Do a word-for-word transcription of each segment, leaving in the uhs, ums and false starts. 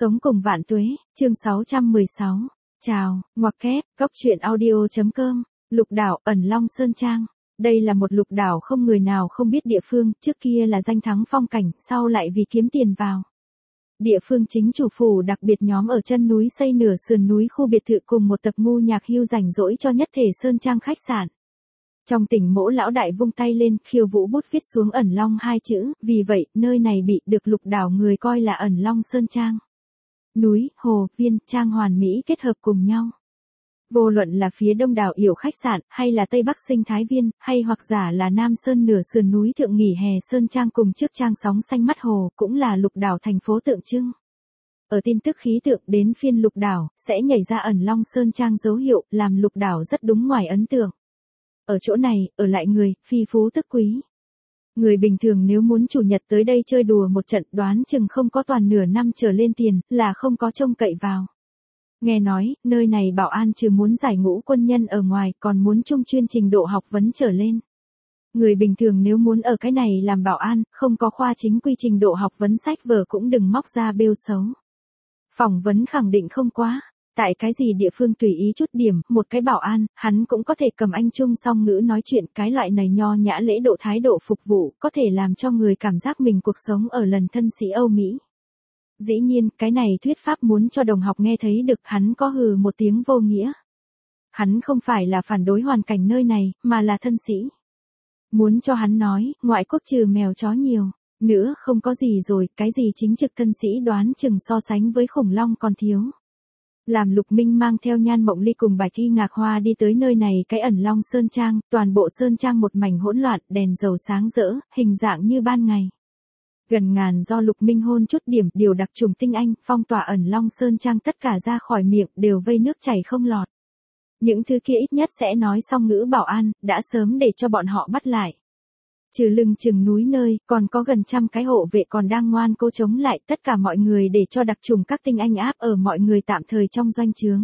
Sống cùng vạn tuế, chương sáu trăm mười sáu. Chào, ngoặc kép, góc truyện audio.com, lục đảo, ẩn Long Sơn Trang. Đây là một lục đảo không người nào không biết địa phương, trước kia là danh thắng phong cảnh, sau lại vì kiếm tiền vào. Địa phương chính chủ phủ đặc biệt nhóm ở chân núi xây nửa sườn núi khu biệt thự cùng một tập ngu nhạc hưu rảnh rỗi cho nhất thể Sơn Trang khách sạn. Trong tỉnh Mỗ lão đại vung tay lên, khiêu vũ bút viết xuống ẩn Long hai chữ, vì vậy, nơi này bị được lục đảo người coi là ẩn Long Sơn Trang. Núi, hồ, viên, trang hoàn mỹ kết hợp cùng nhau. Vô luận là phía đông đảo yểu khách sạn, hay là tây bắc sinh thái viên, hay hoặc giả là nam sơn nửa sườn núi thượng nghỉ hè Sơn Trang cùng trước trang sóng xanh mắt hồ, cũng là lục đảo thành phố tượng trưng. Ở tin tức khí tượng đến phiên lục đảo, sẽ nhảy ra ẩn Long Sơn Trang dấu hiệu, làm lục đảo rất đúng ngoài ấn tượng. Ở chỗ này, ở lại người, phi phú tức quý. Người bình thường nếu muốn chủ nhật tới đây chơi đùa một trận đoán chừng không có toàn nửa năm trở lên tiền, là không có trông cậy vào. Nghe nói, nơi này bảo an trừ muốn giải ngũ quân nhân ở ngoài còn muốn trung chuyên trình độ học vấn trở lên. Người bình thường nếu muốn ở cái này làm bảo an, không có khoa chính quy trình độ học vấn sách vở cũng đừng móc ra bêu xấu. Phỏng vấn khẳng định không quá. Tại cái gì địa phương tùy ý chút điểm, một cái bảo an, hắn cũng có thể cầm anh trung song ngữ nói chuyện, cái loại này nho nhã lễ độ thái độ phục vụ, có thể làm cho người cảm giác mình cuộc sống ở lần thân sĩ Âu Mỹ. Dĩ nhiên, cái này thuyết pháp muốn cho đồng học nghe thấy được, hắn có hừ một tiếng vô nghĩa. Hắn không phải là phản đối hoàn cảnh nơi này, mà là thân sĩ. Muốn cho hắn nói, ngoại quốc trừ mèo chó nhiều, nữa không có gì rồi, cái gì chính trực thân sĩ đoán chừng so sánh với khủng long còn thiếu. Làm Lục Minh mang theo Nhan Mộng Ly cùng Bài Thi Ngạc Hoa đi tới nơi này cái ẩn Long Sơn Trang, toàn bộ Sơn Trang một mảnh hỗn loạn, đèn dầu sáng rỡ, hình dạng như ban ngày. Gần ngàn do Lục Minh hôn chút điểm, điều đặc trùng tinh anh, phong tỏa ẩn Long Sơn Trang tất cả ra khỏi miệng, đều vây nước chảy không lọt. Những thứ kia ít nhất sẽ nói song ngữ bảo an, đã sớm để cho bọn họ bắt lại. Trừ lưng chừng núi nơi, còn có gần trăm cái hộ vệ còn đang ngoan cố chống lại, tất cả mọi người để cho đặc trùng các tinh anh áp ở mọi người tạm thời trong doanh trướng.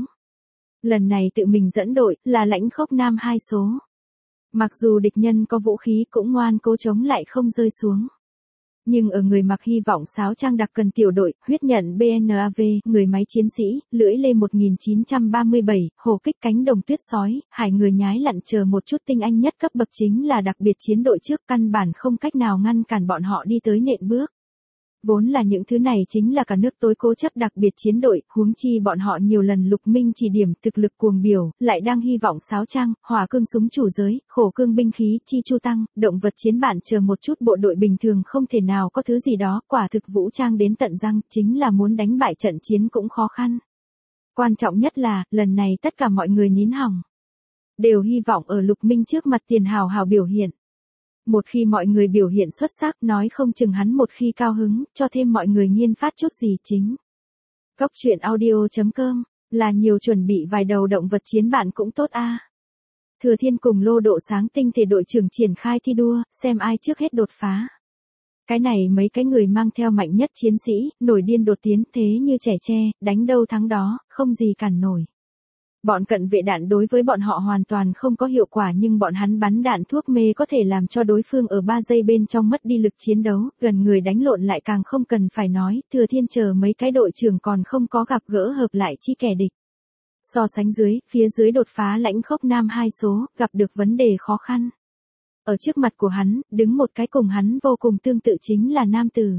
Lần này tự mình dẫn đội, là lãnh khốc nam hai số. Mặc dù địch nhân có vũ khí cũng ngoan cố chống lại không rơi xuống. Nhưng ở người mặc hy vọng sáo trang đặc cần tiểu đội, huyết nhận bê en a vê, người máy chiến sĩ, lưỡi lê một nghìn chín trăm ba mươi bảy, hồ kích cánh đồng tuyết sói, hải người nhái lặn chờ một chút tinh anh nhất cấp bậc chính là đặc biệt chiến đội trước căn bản không cách nào ngăn cản bọn họ đi tới nện bước. Vốn là những thứ này chính là cả nước tối cố chấp đặc biệt chiến đội, huống chi bọn họ nhiều lần Lục Minh chỉ điểm thực lực cuồng biểu, lại đang hy vọng sáo trang, hỏa cương súng chủ giới, khổ cương binh khí, chi chu tăng, động vật chiến bản chờ một chút bộ đội bình thường không thể nào có thứ gì đó, quả thực vũ trang đến tận răng, chính là muốn đánh bại trận chiến cũng khó khăn. Quan trọng nhất là, lần này tất cả mọi người nín hỏng. Đều hy vọng ở Lục Minh trước mặt tiền hào hào biểu hiện. Một khi mọi người biểu hiện xuất sắc, nói không chừng hắn một khi cao hứng, cho thêm mọi người nghiên phát chút gì chính. Góc truyện audio.com, là nhiều chuẩn bị vài đầu động vật chiến bản cũng tốt a. À. Thừa Thiên cùng Lô Độ Sáng tinh thể đội trưởng triển khai thi đua, xem ai trước hết đột phá. Cái này mấy cái người mang theo mạnh nhất chiến sĩ, nổi điên đột tiến, thế như trẻ tre, đánh đâu thắng đó, không gì cản nổi. Bọn cận vệ đạn đối với bọn họ hoàn toàn không có hiệu quả nhưng bọn hắn bắn đạn thuốc mê có thể làm cho đối phương ở ba giây bên trong mất đi lực chiến đấu, gần người đánh lộn lại càng không cần phải nói, Thừa Thiên chờ mấy cái đội trưởng còn không có gặp gỡ hợp lại chi kẻ địch. So sánh dưới, phía dưới đột phá lãnh khốc nam hai số, gặp được vấn đề khó khăn. Ở trước mặt của hắn, đứng một cái cùng hắn vô cùng tương tự chính là nam tử.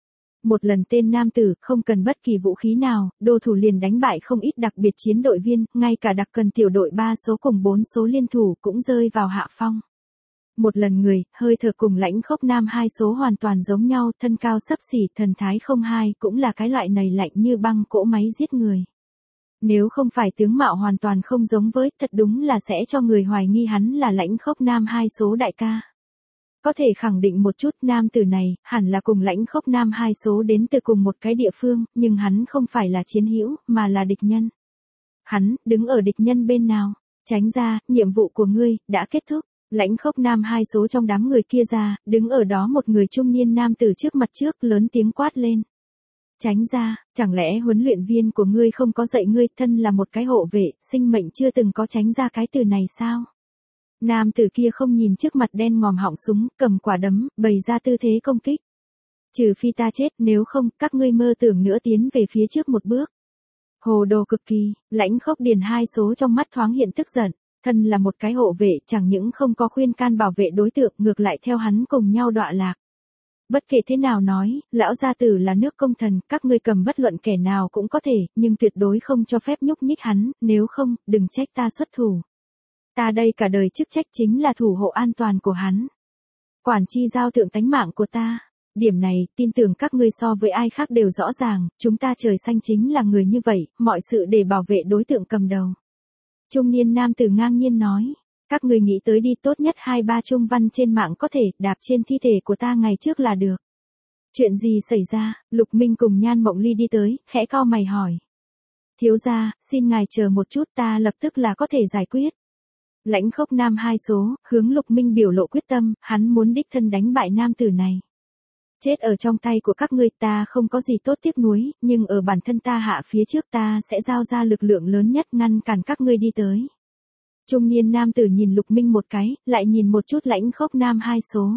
Một lần tên nam tử, không cần bất kỳ vũ khí nào, đô thủ liền đánh bại không ít đặc biệt chiến đội viên, ngay cả đặc cần tiểu đội ba số cùng bốn số liên thủ cũng rơi vào hạ phong. Một lần người, hơi thở cùng lãnh khốc nam hai số hoàn toàn giống nhau, thân cao xấp xỉ, thần thái không hai, cũng là cái loại này lạnh như băng cỗ máy giết người. Nếu không phải tướng mạo hoàn toàn không giống với, thật đúng là sẽ cho người hoài nghi hắn là lãnh khốc nam hai số đại ca. Có thể khẳng định một chút nam tử này, hẳn là cùng lãnh khốc nam hai số đến từ cùng một cái địa phương, nhưng hắn không phải là chiến hữu, mà là địch nhân. Hắn, đứng ở địch nhân bên nào? Tránh ra, nhiệm vụ của ngươi, đã kết thúc. Lãnh khốc nam hai số trong đám người kia ra, đứng ở đó một người trung niên nam tử trước mặt trước, lớn tiếng quát lên. Tránh ra, chẳng lẽ huấn luyện viên của ngươi không có dạy ngươi, thân là một cái hộ vệ, sinh mệnh chưa từng có tránh ra cái từ này sao? Nam tử kia không nhìn trước mặt đen ngòm họng súng, cầm quả đấm, bày ra tư thế công kích. Trừ phi ta chết, nếu không, các ngươi mơ tưởng nữa tiến về phía trước một bước. Hồ đồ cực kỳ, Lãnh Khốc Điền hai số trong mắt thoáng hiện tức giận, thân là một cái hộ vệ chẳng những không có khuyên can bảo vệ đối tượng, ngược lại theo hắn cùng nhau đọa lạc. Bất kể thế nào nói, lão gia tử là nước công thần, các ngươi cầm bất luận kẻ nào cũng có thể, nhưng tuyệt đối không cho phép nhúc nhích hắn, nếu không, đừng trách ta xuất thủ. Ta đây cả đời chức trách chính là thủ hộ an toàn của hắn. Quản chi giao thượng tánh mạng của ta. Điểm này, tin tưởng các ngươi so với ai khác đều rõ ràng, chúng ta trời xanh chính là người như vậy, mọi sự để bảo vệ đối tượng cầm đầu. Trung niên nam tử ngang nhiên nói, các ngươi nghĩ tới đi, tốt nhất hai ba trung văn trên mạng có thể đạp trên thi thể của ta ngày trước là được. Chuyện gì xảy ra? Lục Minh cùng Nhan Mộng Ly đi tới, khẽ cau mày hỏi. Thiếu gia, xin ngài chờ một chút, ta lập tức là có thể giải quyết. Lãnh Khốc Nam hai số, hướng Lục Minh biểu lộ quyết tâm, hắn muốn đích thân đánh bại nam tử này. Chết ở trong tay của các ngươi, ta không có gì tốt tiếc nuối, nhưng ở bản thân ta hạ phía trước ta sẽ giao ra lực lượng lớn nhất ngăn cản các ngươi đi tới. Trung niên nam tử nhìn Lục Minh một cái, lại nhìn một chút Lãnh Khốc Nam hai số.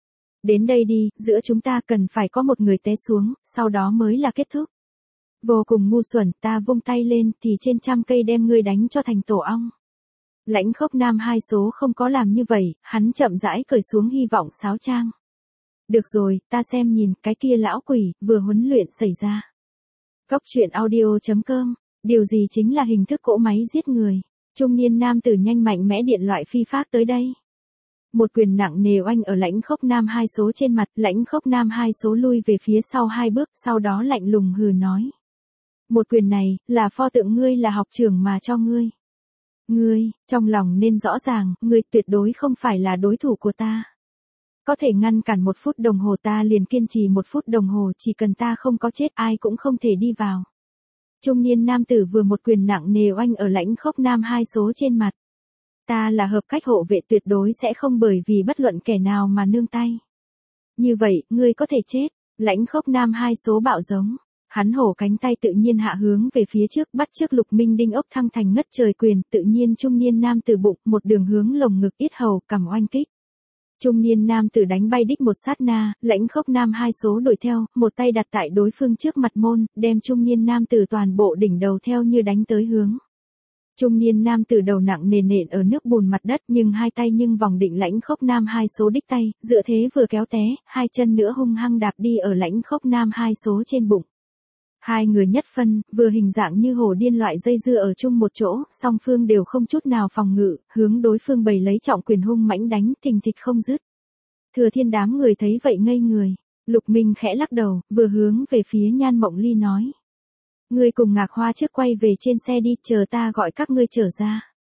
Đến đây đi, giữa chúng ta cần phải có một người té xuống, sau đó mới là kết thúc. Vô cùng ngu xuẩn, ta vung tay lên thì trên trăm cây đem ngươi đánh cho thành tổ ong. Lãnh Khốc Nam hai số không có làm như vậy, hắn chậm rãi cởi xuống hy vọng sáo trang. Được rồi, ta xem nhìn, cái kia lão quỷ, vừa huấn luyện xảy ra. Cốc truyện audio chấm com, điều gì chính là hình thức cỗ máy giết người. Trung niên nam tử nhanh mạnh mẽ điện loại phi pháp tới đây. Một quyền nặng nề oanh ở Lãnh Khốc Nam hai số trên mặt, Lãnh Khốc Nam hai số lui về phía sau hai bước, sau đó lạnh lùng hừ nói. Một quyền này, là pho tượng ngươi là học trưởng mà cho ngươi. Ngươi, trong lòng nên rõ ràng, ngươi tuyệt đối không phải là đối thủ của ta. Có thể ngăn cản một phút đồng hồ ta liền kiên trì một phút đồng hồ, chỉ cần ta không có chết ai cũng không thể đi vào. Trung niên nam tử vừa một quyền nặng nề oanh ở Lãnh Khốc Nam hai số trên mặt. Ta là hợp cách hộ vệ, tuyệt đối sẽ không bởi vì bất luận kẻ nào mà nương tay. Như vậy, ngươi có thể chết. Lãnh Khốc Nam hai số bạo giống. Hắn hổ cánh tay tự nhiên hạ hướng về phía trước, bắt trước Lục Minh đinh ốc thăng thành ngất trời quyền, tự nhiên trung niên nam tử bụng, một đường hướng lồng ngực yết hầu, cằm oanh kích. Trung niên nam tử đánh bay đích một sát na, Lãnh Khốc Nam hai số đuổi theo, một tay đặt tại đối phương trước mặt môn, đem trung niên nam tử toàn bộ đỉnh đầu theo như đánh tới hướng. Trung niên nam tử đầu nặng nề nện ở nước bùn mặt đất, nhưng hai tay nhưng vòng định Lãnh Khốc Nam hai số đích tay, dựa thế vừa kéo té, hai chân nữa hung hăng đạp đi ở Lãnh Khốc Nam hai số trên bụng. Hai người nhất phân, vừa hình dạng như hổ điên loại dây dưa ở chung một chỗ, song phương đều không chút nào phòng ngự, hướng đối phương bày lấy trọng quyền hung mãnh đánh, thình thịch không dứt. Thừa Thiên đám người thấy vậy ngây người, Lục Minh khẽ lắc đầu, vừa hướng về phía Nhan Mộng Ly nói. Ngươi cùng Ngạc Hoa trước quay về trên xe đi, chờ ta gọi các ngươi trở ra.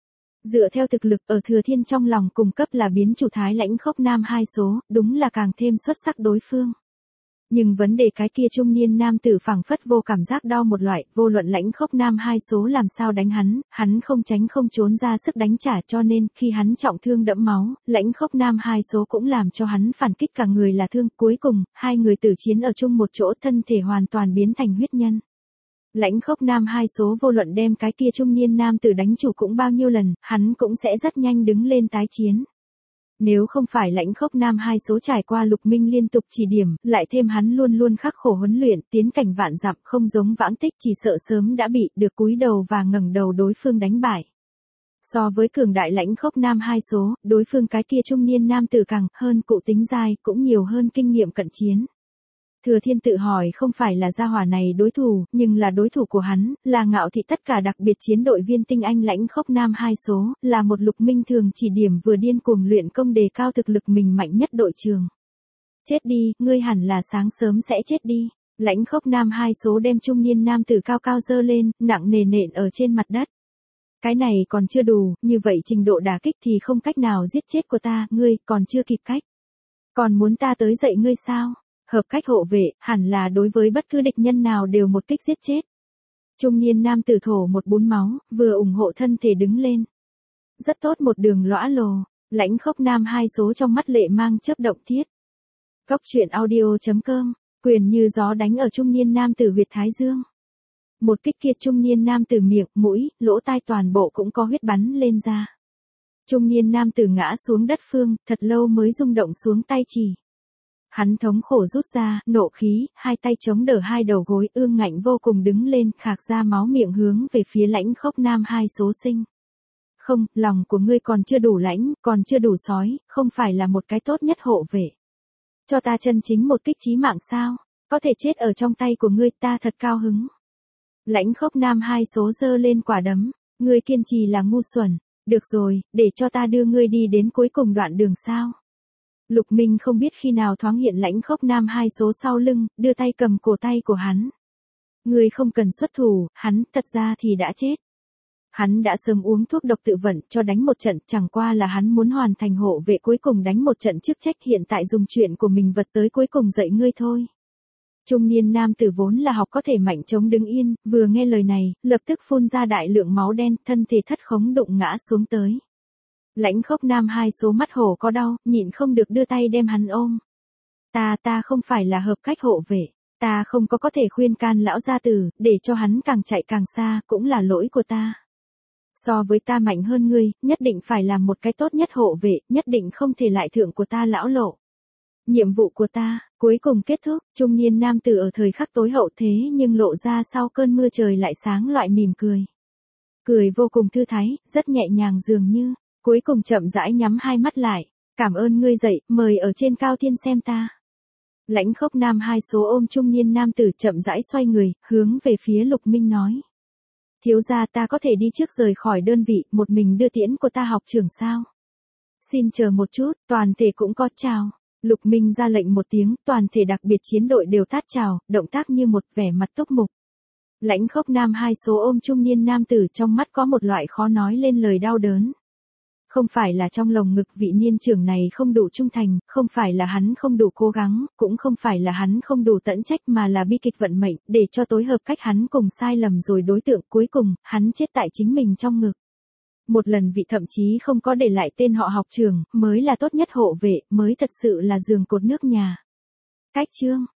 Dựa theo thực lực ở Thừa Thiên trong lòng cung cấp là biến chủ thái Lãnh Khốc Nam hai số, đúng là càng thêm xuất sắc đối phương. Nhưng vấn đề cái kia trung niên nam tử phảng phất vô cảm giác đau một loại, vô luận Lãnh Khốc Nam hai số làm sao đánh hắn, hắn không tránh không trốn ra sức đánh trả, cho nên khi hắn trọng thương đẫm máu, Lãnh Khốc Nam hai số cũng làm cho hắn phản kích, cả người là thương, cuối cùng hai người tử chiến ở chung một chỗ, thân thể hoàn toàn biến thành huyết nhân. Lãnh Khốc Nam hai số vô luận đem cái kia trung niên nam tử đánh chủ cũng bao nhiêu lần, hắn cũng sẽ rất nhanh đứng lên tái chiến. Nếu không phải Lãnh Khốc Nam hai số trải qua Lục Minh liên tục chỉ điểm, lại thêm hắn luôn luôn khắc khổ huấn luyện, tiến cảnh vạn dặm, không giống Vãng Tích, chỉ sợ sớm đã bị được cúi đầu và ngẩng đầu đối phương đánh bại. So với cường đại Lãnh Khốc Nam hai số, đối phương cái kia trung niên nam tử càng hơn cụ tính dai, cũng nhiều hơn kinh nghiệm cận chiến. Thừa Thiên tự hỏi không phải là gia hỏa này đối thủ, nhưng là đối thủ của hắn, là Ngạo Thị tất cả đặc biệt chiến đội viên tinh anh Lãnh Khốc Nam hai số, là một Lục Minh thường chỉ điểm vừa điên cuồng luyện công đề cao thực lực mình mạnh nhất đội trường. Chết đi, ngươi hẳn là sáng sớm sẽ chết đi. Lãnh Khốc Nam hai số đem trung niên nam tử cao cao dơ lên, nặng nề nện ở trên mặt đất. Cái này còn chưa đủ, như vậy trình độ đả kích thì không cách nào giết chết của ta, ngươi còn chưa kịp cách. Còn muốn ta tới dậy ngươi sao? Hợp cách hộ vệ, hẳn là đối với bất cứ địch nhân nào đều một kích giết chết. Trung niên nam tử thổ một bún máu, vừa ủng hộ thân thể đứng lên. Rất tốt, một đường lõa lồ, Lãnh Khốc Nam hai số trong mắt lệ mang chớp động thiết. Cốc truyện audio chấm com, quyền như gió đánh ở trung niên nam tử huyệt thái dương. Một kích kia trung niên nam tử miệng, mũi, lỗ tai toàn bộ cũng có huyết bắn lên ra. Trung niên nam tử ngã xuống đất phương, thật lâu mới rung động xuống tay chỉ. Hắn thống khổ rút ra, nộ khí, hai tay chống đỡ hai đầu gối, ương ngạnh vô cùng đứng lên, khạc ra máu miệng hướng về phía Lãnh Khốc Nam hai số sinh. Không, lòng của ngươi còn chưa đủ lãnh, còn chưa đủ sói, không phải là một cái tốt nhất hộ vệ. Cho ta chân chính một kích chí mạng sao? Có thể chết ở trong tay của ngươi, ta thật cao hứng. Lãnh Khốc Nam hai số giơ lên quả đấm, ngươi kiên trì là ngu xuẩn. Được rồi, để cho ta đưa ngươi đi đến cuối cùng đoạn đường sao. Lục Minh không biết khi nào thoáng hiện Lãnh Khốc Nam hai số sau lưng, đưa tay cầm cổ tay của hắn. Ngươi không cần xuất thủ, hắn thật ra thì đã chết. Hắn đã sớm uống thuốc độc tự vận cho đánh một trận, chẳng qua là hắn muốn hoàn thành hộ vệ cuối cùng đánh một trận chức trách, hiện tại dùng chuyện của mình vật tới cuối cùng dạy ngươi thôi. Trung niên nam tử vốn là học có thể mạnh chống đứng yên, vừa nghe lời này, lập tức phun ra đại lượng máu đen, thân thể thất khống đụng ngã xuống tới. Lãnh Khốc Nam hai số mắt hổ có đau, nhịn không được đưa tay đem hắn ôm. Ta ta không phải là hợp cách hộ vệ, ta không có có thể khuyên can lão gia tử, để cho hắn càng chạy càng xa, cũng là lỗi của ta. So với ta mạnh hơn ngươi, nhất định phải làm một cái tốt nhất hộ vệ, nhất định không thể lại thượng của ta lão lộ. Nhiệm vụ của ta, cuối cùng kết thúc, trung niên nam tử ở thời khắc tối hậu thế nhưng lộ ra sau cơn mưa trời lại sáng loại mỉm cười. Cười vô cùng thư thái, rất nhẹ nhàng dường như, cuối cùng chậm rãi nhắm hai mắt lại, cảm ơn ngươi dậy, mời ở trên cao thiên xem ta. Lãnh Khốc Nam hai số ôm trung niên nam tử chậm rãi xoay người, hướng về phía Lục Minh nói. Thiếu gia ta có thể đi trước rời khỏi đơn vị, một mình đưa tiễn của ta học trường sao? Xin chờ một chút, toàn thể cũng có chào. Lục Minh ra lệnh một tiếng, toàn thể đặc biệt chiến đội đều tát chào, động tác như một vẻ mặt túc mục. Lãnh Khốc Nam hai số ôm trung niên nam tử, trong mắt có một loại khó nói lên lời đau đớn. Không phải là trong lồng ngực vị niên trưởng này không đủ trung thành, không phải là hắn không đủ cố gắng, cũng không phải là hắn không đủ tận trách, mà là bi kịch vận mệnh, để cho tối hợp cách hắn cùng sai lầm rồi đối tượng cuối cùng, hắn chết tại chính mình trong ngực. Một lần vị thậm chí không có để lại tên họ học trường, mới là tốt nhất hộ vệ, mới thật sự là giường cột nước nhà. Cách chương